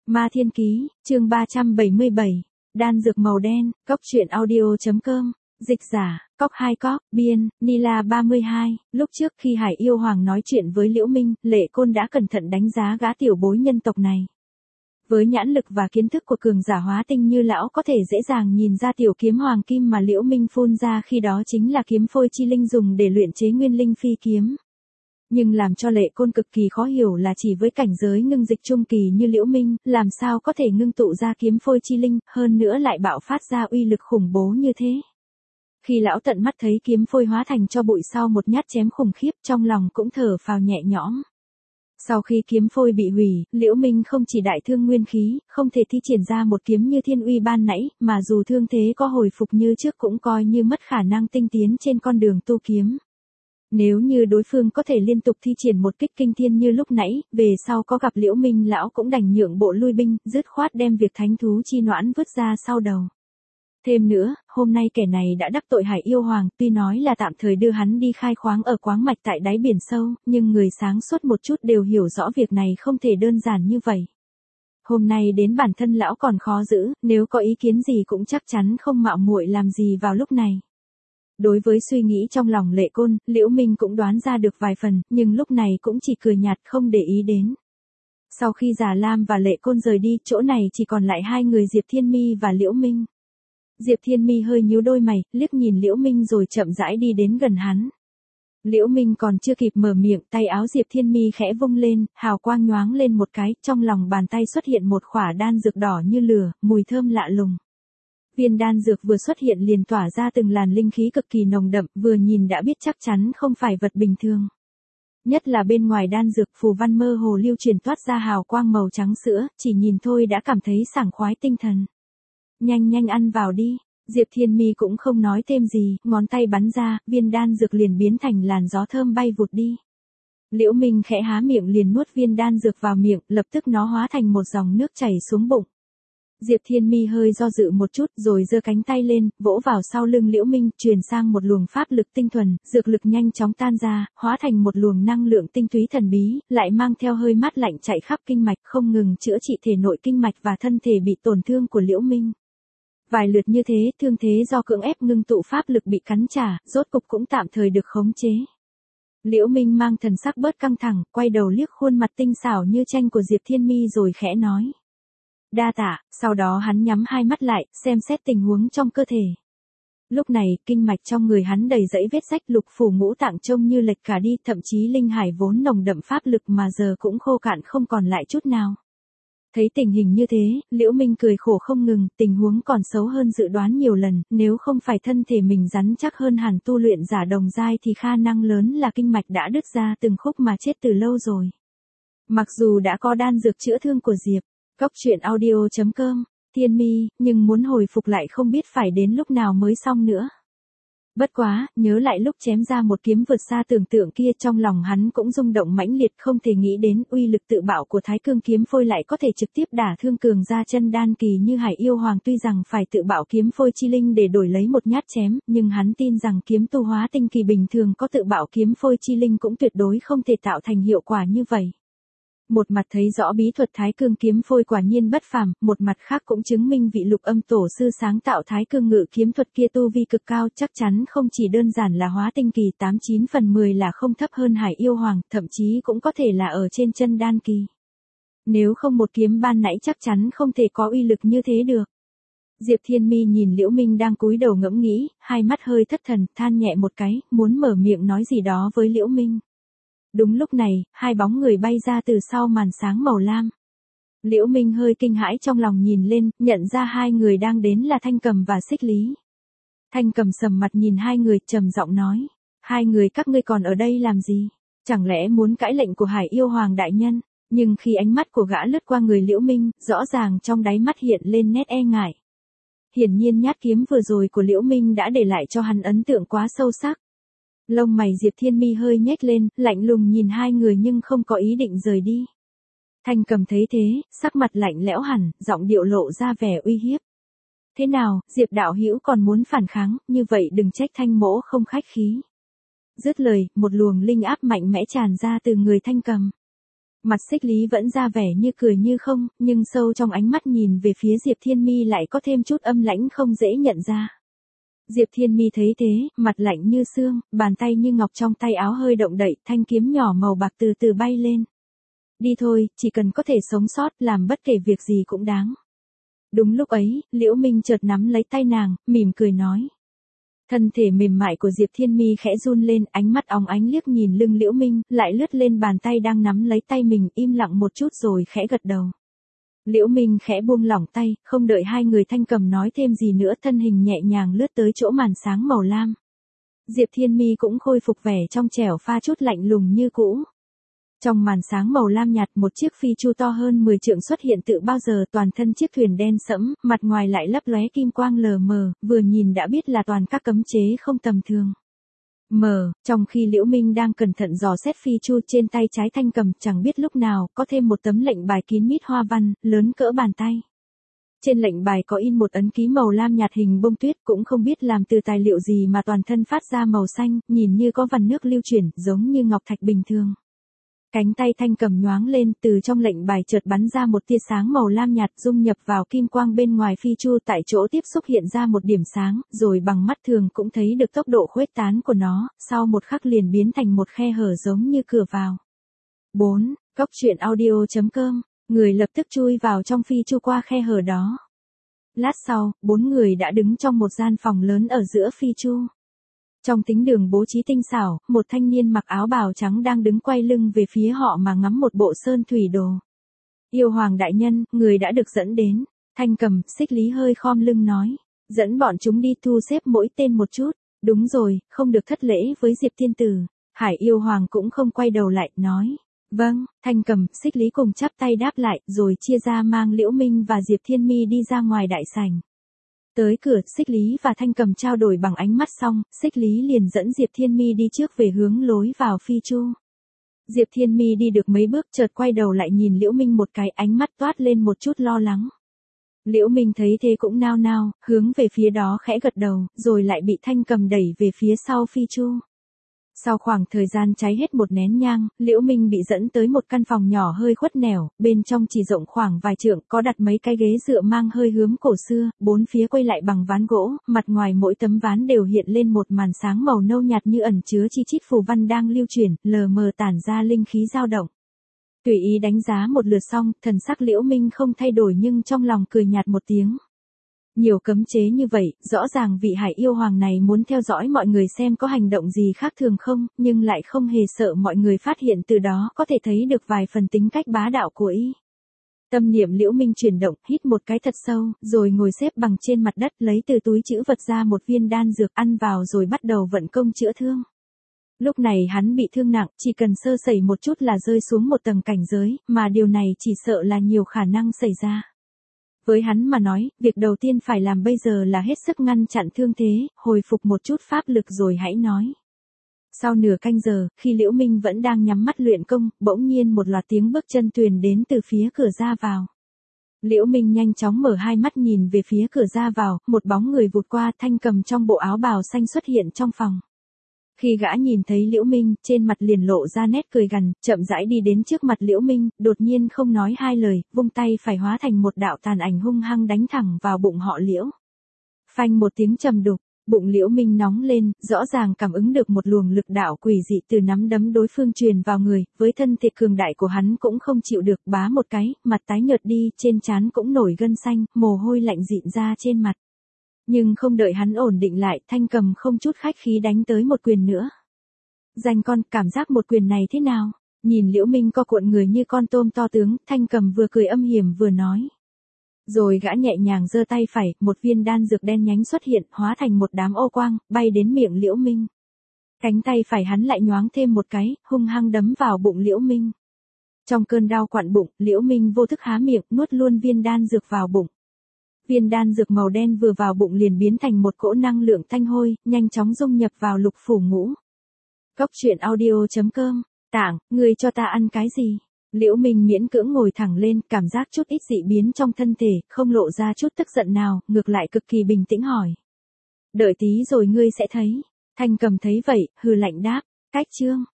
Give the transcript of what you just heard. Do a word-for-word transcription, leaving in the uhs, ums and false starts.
Ma Thiên Ký, chương ba trăm bảy mươi bảy, đan dược màu đen, cốc truyện audio chấm com, dịch giả, cóc hai cóc, biên, Nila ba mươi hai, lúc trước khi Hải Yêu Hoàng nói chuyện với Liễu Minh, Lệ Côn đã cẩn thận đánh giá gã tiểu bối nhân tộc này. Với nhãn lực và kiến thức của cường giả hóa tinh như lão có thể dễ dàng nhìn ra tiểu kiếm hoàng kim mà Liễu Minh phun ra khi đó chính là kiếm phôi chi linh dùng để luyện chế nguyên linh phi kiếm. Nhưng làm cho Lệ Côn cực kỳ khó hiểu là chỉ với cảnh giới ngưng dịch trung kỳ như Liễu Minh, làm sao có thể ngưng tụ ra kiếm phôi chi linh, hơn nữa lại bạo phát ra uy lực khủng bố như thế. Khi lão tận mắt thấy kiếm phôi hóa thành cho bụi sau một nhát chém khủng khiếp, trong lòng cũng thở phào nhẹ nhõm. Sau khi kiếm phôi bị hủy, Liễu Minh không chỉ đại thương nguyên khí, không thể thi triển ra một kiếm như thiên uy ban nãy, mà dù thương thế có hồi phục như trước cũng coi như mất khả năng tinh tiến trên con đường tu kiếm. Nếu như đối phương có thể liên tục thi triển một kích kinh thiên như lúc nãy, về sau có gặp Liễu Minh lão cũng đành nhượng bộ lui binh, dứt khoát đem việc thánh thú chi noãn vứt ra sau đầu. Thêm nữa, hôm nay kẻ này đã đắc tội Hải Yêu Hoàng, tuy nói là tạm thời đưa hắn đi khai khoáng ở quáng mạch tại đáy biển sâu, nhưng người sáng suốt một chút đều hiểu rõ việc này không thể đơn giản như vậy. Hôm nay đến bản thân lão còn khó giữ, nếu có ý kiến gì cũng chắc chắn không mạo muội làm gì vào lúc này. Đối với suy nghĩ trong lòng Lệ Côn, Liễu Minh cũng đoán ra được vài phần, nhưng lúc này cũng chỉ cười nhạt không để ý đến. Sau khi Già Lam và Lệ Côn rời đi, chỗ này chỉ còn lại hai người Diệp Thiên Mi và Liễu Minh. Diệp Thiên Mi hơi nhíu đôi mày, liếc nhìn Liễu Minh rồi chậm rãi đi đến gần hắn. Liễu Minh còn chưa kịp mở miệng, tay áo Diệp Thiên Mi khẽ vung lên, hào quang nhoáng lên một cái, trong lòng bàn tay xuất hiện một khỏa đan dược đỏ như lửa, mùi thơm lạ lùng. Viên đan dược vừa xuất hiện liền tỏa ra từng làn linh khí cực kỳ nồng đậm, vừa nhìn đã biết chắc chắn không phải vật bình thường. Nhất là bên ngoài đan dược phù văn mơ hồ lưu truyền toát ra hào quang màu trắng sữa, chỉ nhìn thôi đã cảm thấy sảng khoái tinh thần. Nhanh nhanh ăn vào đi, Diệp Thiên Mi cũng không nói thêm gì, ngón tay bắn ra, viên đan dược liền biến thành làn gió thơm bay vụt đi. Liễu Minh khẽ há miệng liền nuốt viên đan dược vào miệng, lập tức nó hóa thành một dòng nước chảy xuống bụng. Diệp Thiên Mi hơi do dự một chút rồi giơ cánh tay lên, vỗ vào sau lưng Liễu Minh, truyền sang một luồng pháp lực tinh thuần, dược lực nhanh chóng tan ra, hóa thành một luồng năng lượng tinh túy thần bí, lại mang theo hơi mát lạnh chạy khắp kinh mạch, không ngừng chữa trị thể nội kinh mạch và thân thể bị tổn thương của Liễu Minh. Vài lượt như thế, thương thế do cưỡng ép ngưng tụ pháp lực bị cắn trả, rốt cục cũng tạm thời được khống chế. Liễu Minh mang thần sắc bớt căng thẳng, quay đầu liếc khuôn mặt tinh xảo như tranh của Diệp Thiên Mi rồi khẽ nói. Đa tạ, sau đó hắn nhắm hai mắt lại, xem xét tình huống trong cơ thể. Lúc này, kinh mạch trong người hắn đầy dẫy vết rách, lục phủ ngũ tạng trông như lệch cả đi, thậm chí linh hải vốn nồng đậm pháp lực mà giờ cũng khô cạn không còn lại chút nào. Thấy tình hình như thế, Liễu Minh cười khổ không ngừng, tình huống còn xấu hơn dự đoán nhiều lần, nếu không phải thân thể mình rắn chắc hơn hẳn tu luyện giả đồng giai thì khả năng lớn là kinh mạch đã đứt ra từng khúc mà chết từ lâu rồi. Mặc dù đã có đan dược chữa thương của Diệp, cốc truyện audio chấm com, Thiên Mi, nhưng muốn hồi phục lại không biết phải đến lúc nào mới xong nữa. Bất quá, nhớ lại lúc chém ra một kiếm vượt xa tưởng tượng kia, trong lòng hắn cũng rung động mãnh liệt, không thể nghĩ đến uy lực tự bạo của Thái Cương kiếm phôi lại có thể trực tiếp đả thương cường gia chân đan kỳ như Hải Yêu Hoàng. Tuy rằng phải tự bạo kiếm phôi chi linh để đổi lấy một nhát chém, nhưng hắn tin rằng kiếm tu hóa tinh kỳ bình thường có tự bạo kiếm phôi chi linh cũng tuyệt đối không thể tạo thành hiệu quả như vậy. Một mặt thấy rõ bí thuật Thái Cương kiếm phôi quả nhiên bất phàm, một mặt khác cũng chứng minh vị Lục Âm tổ sư sáng tạo Thái Cương ngự kiếm thuật kia tu vi cực cao, chắc chắn không chỉ đơn giản là hóa tinh kỳ, tám chín phần mười là không thấp hơn Hải Yêu Hoàng, thậm chí cũng có thể là ở trên chân đan kỳ. Nếu không một kiếm ban nãy chắc chắn không thể có uy lực như thế được. Diệp Thiên Mi nhìn Liễu Minh đang cúi đầu ngẫm nghĩ, hai mắt hơi thất thần, than nhẹ một cái, muốn mở miệng nói gì đó với Liễu Minh. Đúng lúc này, hai bóng người bay ra từ sau màn sáng màu lam. Liễu Minh hơi kinh hãi trong lòng nhìn lên, nhận ra hai người đang đến là Thanh Cầm và Xích Lý. Thanh Cầm sầm mặt nhìn hai người, trầm giọng nói. Hai người các ngươi còn ở đây làm gì? Chẳng lẽ muốn cãi lệnh của Hải Yêu Hoàng đại nhân? Nhưng khi ánh mắt của gã lướt qua người Liễu Minh, rõ ràng trong đáy mắt hiện lên nét e ngại. Hiển nhiên nhát kiếm vừa rồi của Liễu Minh đã để lại cho hắn ấn tượng quá sâu sắc. Lông mày Diệp Thiên Mi hơi nhếch lên, lạnh lùng nhìn hai người nhưng không có ý định rời đi. Thanh Cầm thấy thế, sắc mặt lạnh lẽo hẳn, giọng điệu lộ ra vẻ uy hiếp. Thế nào, Diệp đạo hữu còn muốn phản kháng, như vậy đừng trách Thanh mỗ không khách khí. Dứt lời, một luồng linh áp mạnh mẽ tràn ra từ người Thanh Cầm. Mặt Xích Lý vẫn ra vẻ như cười như không, nhưng sâu trong ánh mắt nhìn về phía Diệp Thiên Mi lại có thêm chút âm lãnh không dễ nhận ra. Diệp Thiên Mi thấy thế, mặt lạnh như xương, bàn tay như ngọc trong tay áo hơi động đậy, thanh kiếm nhỏ màu bạc từ từ bay lên. Đi thôi, chỉ cần có thể sống sót, làm bất kể việc gì cũng đáng. Đúng lúc ấy, Liễu Minh chợt nắm lấy tay nàng, mỉm cười nói. Thân thể mềm mại của Diệp Thiên Mi khẽ run lên, ánh mắt óng ánh liếc nhìn lưng Liễu Minh, lại lướt lên bàn tay đang nắm lấy tay mình, im lặng một chút rồi khẽ gật đầu. Liễu Minh khẽ buông lỏng tay, không đợi hai người Thanh Cầm nói thêm gì nữa, thân hình nhẹ nhàng lướt tới chỗ màn sáng màu lam. Diệp Thiên Mi cũng khôi phục vẻ trong trẻo pha chút lạnh lùng như cũ. Trong màn sáng màu lam nhạt, một chiếc phi chu to hơn mười trượng xuất hiện tự bao giờ, toàn thân chiếc thuyền đen sẫm, mặt ngoài lại lấp lóe kim quang lờ mờ, vừa nhìn đã biết là toàn các cấm chế không tầm thường. Mờ, trong khi Liễu Minh đang cẩn thận dò xét phi chu, trên tay trái Thanh Cầm chẳng biết lúc nào có thêm một tấm lệnh bài kín mít hoa văn, lớn cỡ bàn tay. Trên lệnh bài có in một ấn ký màu lam nhạt hình bông tuyết, cũng không biết làm từ tài liệu gì mà toàn thân phát ra màu xanh, nhìn như có vằn nước lưu chuyển, giống như ngọc thạch bình thường. Cánh tay Thanh Cầm nhoáng lên, từ trong lệnh bài chợt bắn ra một tia sáng màu lam nhạt dung nhập vào kim quang bên ngoài phi chu, tại chỗ tiếp xúc hiện ra một điểm sáng, rồi bằng mắt thường cũng thấy được tốc độ khuếch tán của nó, sau một khắc liền biến thành một khe hở giống như cửa vào. bốn. Cốc truyện audio chấm com, người lập tức chui vào trong phi chu qua khe hở đó. Lát sau, bốn người đã đứng trong một gian phòng lớn ở giữa phi chu. Trong tính đường bố trí tinh xảo, một thanh niên mặc áo bào trắng đang đứng quay lưng về phía họ mà ngắm một bộ sơn thủy đồ. Yêu Hoàng đại nhân, người đã được dẫn đến. Thanh Cầm, Xích Lý hơi khom lưng nói. Dẫn bọn chúng đi, thu xếp mỗi tên một chút. Đúng rồi, không được thất lễ với Diệp Thiên Tử. Hải Yêu Hoàng cũng không quay đầu lại, nói. Vâng, Thanh Cầm, Xích Lý cùng chắp tay đáp lại, rồi chia ra mang Liễu Minh và Diệp Thiên Mi đi ra ngoài đại sảnh. Tới cửa, Xích Lý và Thanh Cầm trao đổi bằng ánh mắt xong, Xích Lý liền dẫn Diệp Thiên Mi đi trước về hướng lối vào phi chu. Diệp Thiên Mi đi được mấy bước chợt quay đầu lại nhìn Liễu Minh một cái, ánh mắt toát lên một chút lo lắng. Liễu Minh thấy thế cũng nao nao, hướng về phía đó khẽ gật đầu, rồi lại bị Thanh Cầm đẩy về phía sau phi chu. Sau khoảng thời gian cháy hết một nén nhang, Liễu Minh bị dẫn tới một căn phòng nhỏ hơi khuất nẻo, bên trong chỉ rộng khoảng vài trượng, có đặt mấy cái ghế dựa mang hơi hướng cổ xưa, bốn phía quây lại bằng ván gỗ, mặt ngoài mỗi tấm ván đều hiện lên một màn sáng màu nâu nhạt như ẩn chứa chi chít phù văn đang lưu chuyển, lờ mờ tản ra linh khí dao động. Tùy ý đánh giá một lượt xong, thần sắc Liễu Minh không thay đổi nhưng trong lòng cười nhạt một tiếng. Nhiều cấm chế như vậy, rõ ràng vị Hải Yêu Hoàng này muốn theo dõi mọi người xem có hành động gì khác thường không, nhưng lại không hề sợ mọi người phát hiện, từ đó có thể thấy được vài phần tính cách bá đạo của y. Tâm niệm Liễu Minh chuyển động, hít một cái thật sâu, rồi ngồi xếp bằng trên mặt đất, lấy từ túi trữ vật ra một viên đan dược, ăn vào rồi bắt đầu vận công chữa thương. Lúc này hắn bị thương nặng, chỉ cần sơ sẩy một chút là rơi xuống một tầng cảnh giới, mà điều này chỉ sợ là nhiều khả năng xảy ra. Với hắn mà nói, việc đầu tiên phải làm bây giờ là hết sức ngăn chặn thương thế, hồi phục một chút pháp lực rồi hãy nói. Sau nửa canh giờ, khi Liễu Minh vẫn đang nhắm mắt luyện công, bỗng nhiên một loạt tiếng bước chân truyền đến từ phía cửa ra vào. Liễu Minh nhanh chóng mở hai mắt nhìn về phía cửa ra vào, một bóng người vụt qua, Thanh Cầm trong bộ áo bào xanh xuất hiện trong phòng. Khi gã nhìn thấy Liễu Minh, trên mặt liền lộ ra nét cười gằn, chậm rãi đi đến trước mặt Liễu Minh, đột nhiên không nói hai lời, vung tay phải hóa thành một đạo tàn ảnh hung hăng đánh thẳng vào bụng họ Liễu. Phanh một tiếng trầm đục, bụng Liễu Minh nóng lên, rõ ràng cảm ứng được một luồng lực đạo quỷ dị từ nắm đấm đối phương truyền vào người, với thân thể cường đại của hắn cũng không chịu được, bá một cái, mặt tái nhợt đi, trên trán cũng nổi gân xanh, mồ hôi lạnh dịn ra trên mặt. Nhưng không đợi hắn ổn định lại, Thanh Cầm không chút khách khí đánh tới một quyền nữa. Danh con, cảm giác một quyền này thế nào? Nhìn Liễu Minh co cuộn người như con tôm to tướng, Thanh Cầm vừa cười âm hiểm vừa nói. Rồi gã nhẹ nhàng giơ tay phải, một viên đan dược đen nhánh xuất hiện, hóa thành một đám ô quang, bay đến miệng Liễu Minh. Cánh tay phải hắn lại nhoáng thêm một cái, hung hăng đấm vào bụng Liễu Minh. Trong cơn đau quặn bụng, Liễu Minh vô thức há miệng, nuốt luôn viên đan dược vào bụng. Viên đan dược màu đen vừa vào bụng liền biến thành một cỗ năng lượng thanh hôi, nhanh chóng dung nhập vào lục phủ ngũ. Cốc truyện audio chấm com, Tảng, ngươi cho ta ăn cái gì? Liễu Minh miễn cưỡng ngồi thẳng lên, cảm giác chút ít dị biến trong thân thể, không lộ ra chút tức giận nào, ngược lại cực kỳ bình tĩnh hỏi. Đợi tí rồi ngươi sẽ thấy. Thanh Cầm thấy vậy, hừ lạnh đáp, cách chương.